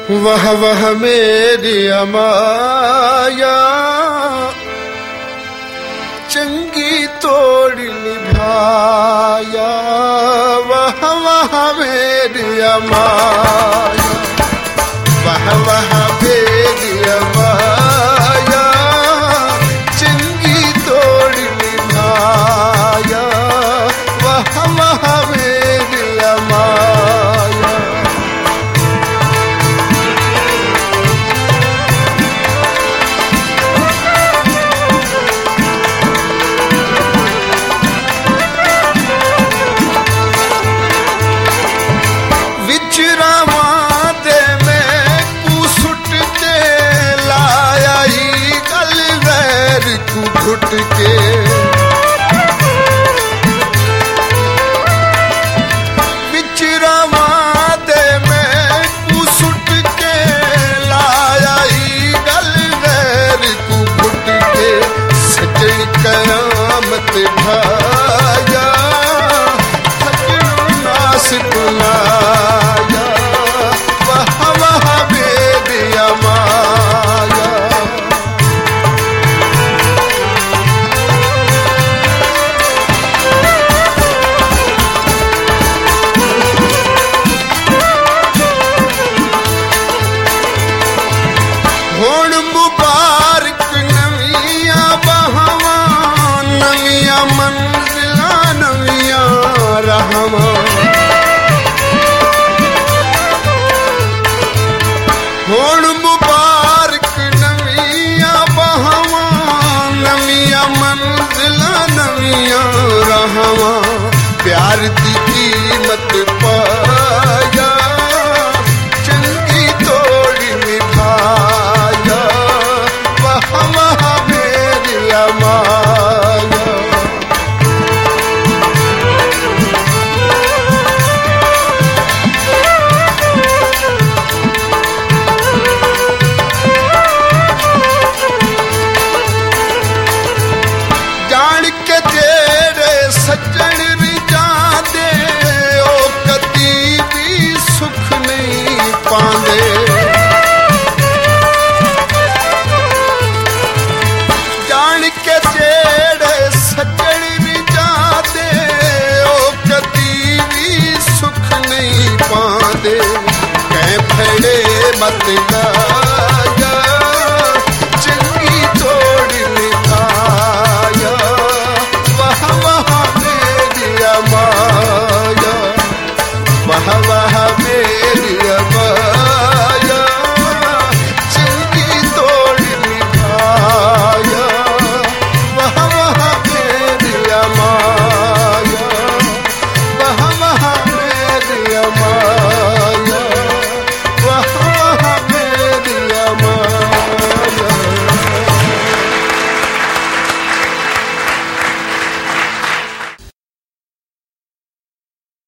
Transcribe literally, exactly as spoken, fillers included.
वह वह मेरी अमाया चंगी तोड़ निभाया, वह वह मेरी अमाया, वह वह मेरी अमाया चंगी तोड़ निभाया, वह वह मेरी अमाया। घुट के बिचरावा दे में कुसुट के लाया ही गल गैर को घुट के, सजन कयामत भाया सजन नास बुलाया, वह वह मेरी अमाया। हुण मुबारक नविया बहावा, नविया मंजिला नविया रहवा, हुण मुबारक नविया बहावा, नविया मंजिला नविया रहवा, प्यार दी कीमत पाया चंगी तोड़ निभाया, वह वह मेरी अमाया। जान के जेड़े सज्जन रिजा दे ओ कदी भी सुख नहीं पांदे, जान के जेड़े सज्जन रिजा दे ओ कदी भी सुख नहीं पांदे, कै फड़े मत